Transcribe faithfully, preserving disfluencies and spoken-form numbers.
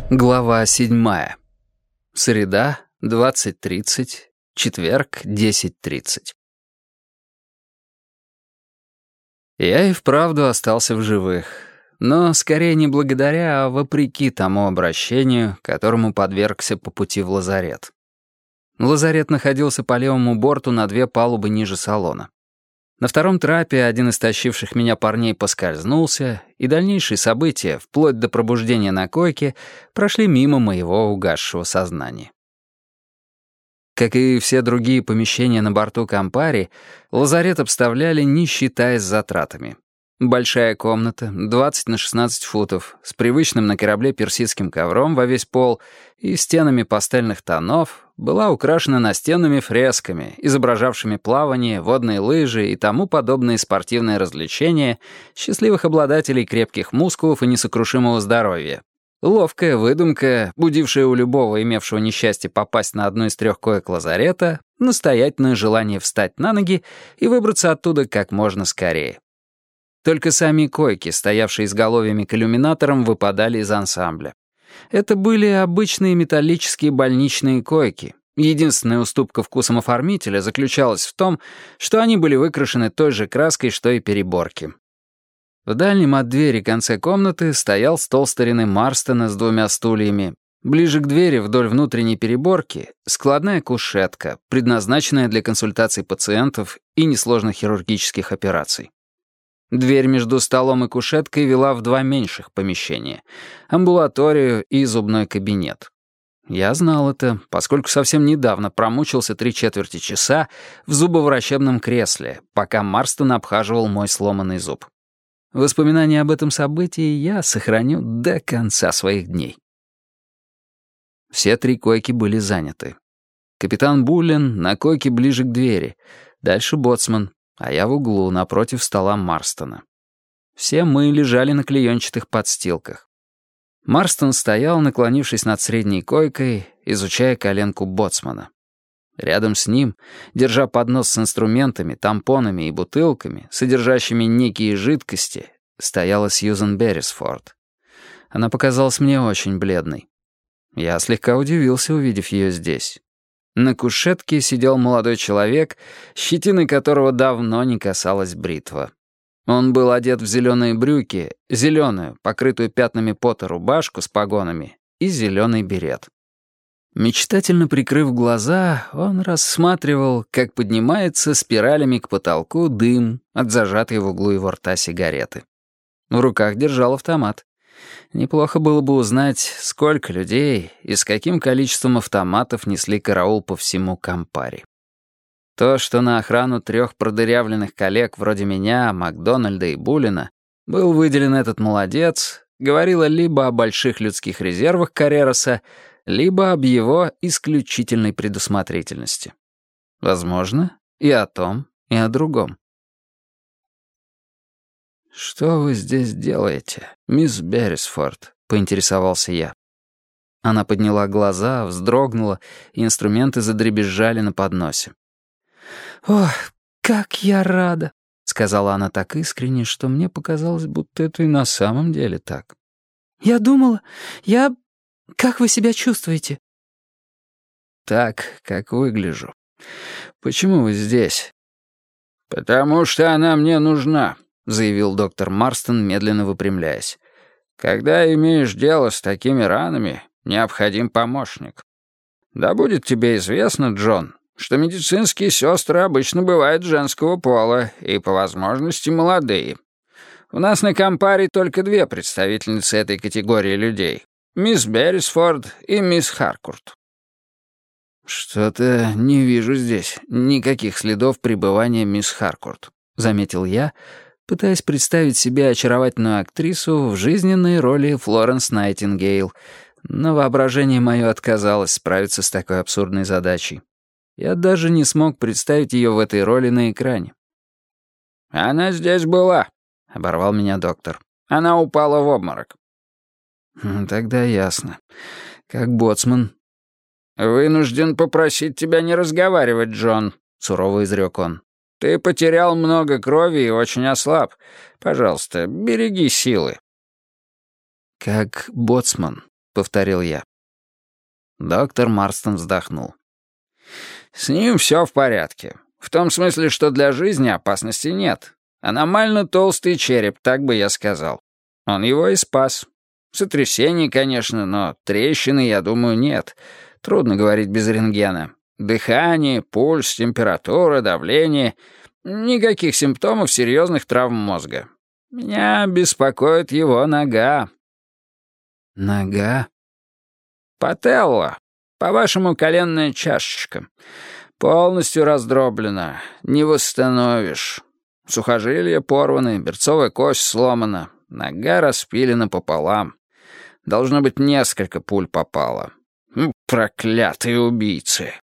Глава седьмая. Среда, двадцать тридцать. Четверг, десять тридцать. Я и вправду остался в живых. Но скорее не благодаря, а вопреки тому обращению, которому подвергся по пути в лазарет. Лазарет находился по левому борту на две палубы ниже салона. На втором трапе один из тащивших меня парней поскользнулся, и дальнейшие события, вплоть до пробуждения на койке, прошли мимо моего угасшего сознания. Как и все другие помещения на борту Кампари, лазарет обставляли, не считаясь затратами. Большая комната, двадцать на шестнадцать футов, с привычным на корабле персидским ковром во весь пол и стенами пастельных тонов, была украшена настенными фресками, изображавшими плавание, водные лыжи и тому подобные спортивные развлечения счастливых обладателей крепких мускулов и несокрушимого здоровья. Ловкая выдумка, будившая у любого, имевшего несчастье попасть на одну из трех коек лазарета, настоятельное желание встать на ноги и выбраться оттуда как можно скорее. Только сами койки, стоявшие изголовьями к иллюминаторам, выпадали из ансамбля. Это были обычные металлические больничные койки. Единственная уступка вкусом оформителя заключалась в том, что они были выкрашены той же краской, что и переборки. В дальнем от двери конце комнаты стоял стол старины Марстона с двумя стульями. Ближе к двери, вдоль внутренней переборки, складная кушетка, предназначенная для консультаций пациентов и несложных хирургических операций. Дверь между столом и кушеткой вела в два меньших помещения — амбулаторию и зубной кабинет. Я знал это, поскольку совсем недавно промучился три четверти часа в зубоврачебном кресле, пока Марстон обхаживал мой сломанный зуб. Воспоминания об этом событии я сохраню до конца своих дней. Все три койки были заняты. Капитан Буллен на койке ближе к двери, дальше боцман, а я в углу, напротив стола Марстона. Все мы лежали на клеенчатых подстилках. Марстон стоял, наклонившись над средней койкой, изучая коленку боцмана. Рядом с ним, держа поднос с инструментами, тампонами и бутылками, содержащими некие жидкости, стояла Сьюзен Беррисфорд. Она показалась мне очень бледной. Я слегка удивился, увидев ее здесь. На кушетке сидел молодой человек, щетиной которого давно не касалась бритва. Он был одет в зеленые брюки, зеленую, покрытую пятнами пота рубашку с погонами и зеленый берет. Мечтательно прикрыв глаза, он рассматривал, как поднимается спиралями к потолку дым от зажатой в углу его рта сигареты. В руках держал автомат. Неплохо было бы узнать, сколько людей и с каким количеством автоматов несли караул по всему Кампари. То, что на охрану трех продырявленных коллег вроде меня, Макдональда и Буллена был выделен этот молодец, говорило либо о больших людских резервах Каррероса, либо об его исключительной предусмотрительности. Возможно, и о том, и о другом. «Что вы здесь делаете, мисс Беррисфорд?» — поинтересовался я. Она подняла глаза, вздрогнула, и инструменты задребезжали на подносе. «Ох, как я рада!» — сказала она так искренне, что мне показалось, будто это и на самом деле так. «Я думала, я... Как вы себя чувствуете?» «Так, как выгляжу. Почему вы здесь?» «Потому что она мне нужна», — заявил доктор Марстон, медленно выпрямляясь. «Когда имеешь дело с такими ранами, необходим помощник. Да будет тебе известно, Джон, что медицинские сестры обычно бывают женского пола и, по возможности, молодые. У нас на Кампари только две представительницы этой категории людей — мисс Беррисфорд и мисс Харкурт». «Что-то не вижу здесь никаких следов пребывания мисс Харкурт», — заметил я, пытаясь представить себе очаровательную актрису в жизненной роли Флоренс Найтингейл, но воображение мое отказалось справиться с такой абсурдной задачей. Я даже не смог представить ее в этой роли на экране. «Она здесь была», — оборвал меня доктор. «Она упала в обморок». «Тогда ясно. Как боцман». «Вынужден попросить тебя не разговаривать, Джон», — сурово изрек он. «Ты потерял много крови и очень ослаб. Пожалуйста, береги силы». «Как боцман», — повторил я. Доктор Марстон вздохнул. «С ним все в порядке. В том смысле, что для жизни опасности нет. Аномально толстый череп, так бы я сказал. Он его и спас. Сотрясение, конечно, но трещины, я думаю, нет. Трудно говорить без рентгена. Дыхание, пульс, температура, давление. Никаких симптомов серьезных травм мозга. Меня беспокоит его нога». «Нога?» «Пателла. По-вашему, коленная чашечка. Полностью раздроблена. Не восстановишь. Сухожилия порваны, берцовая кость сломана. Нога распилена пополам. Должно быть, несколько пуль попало. Проклятые убийцы».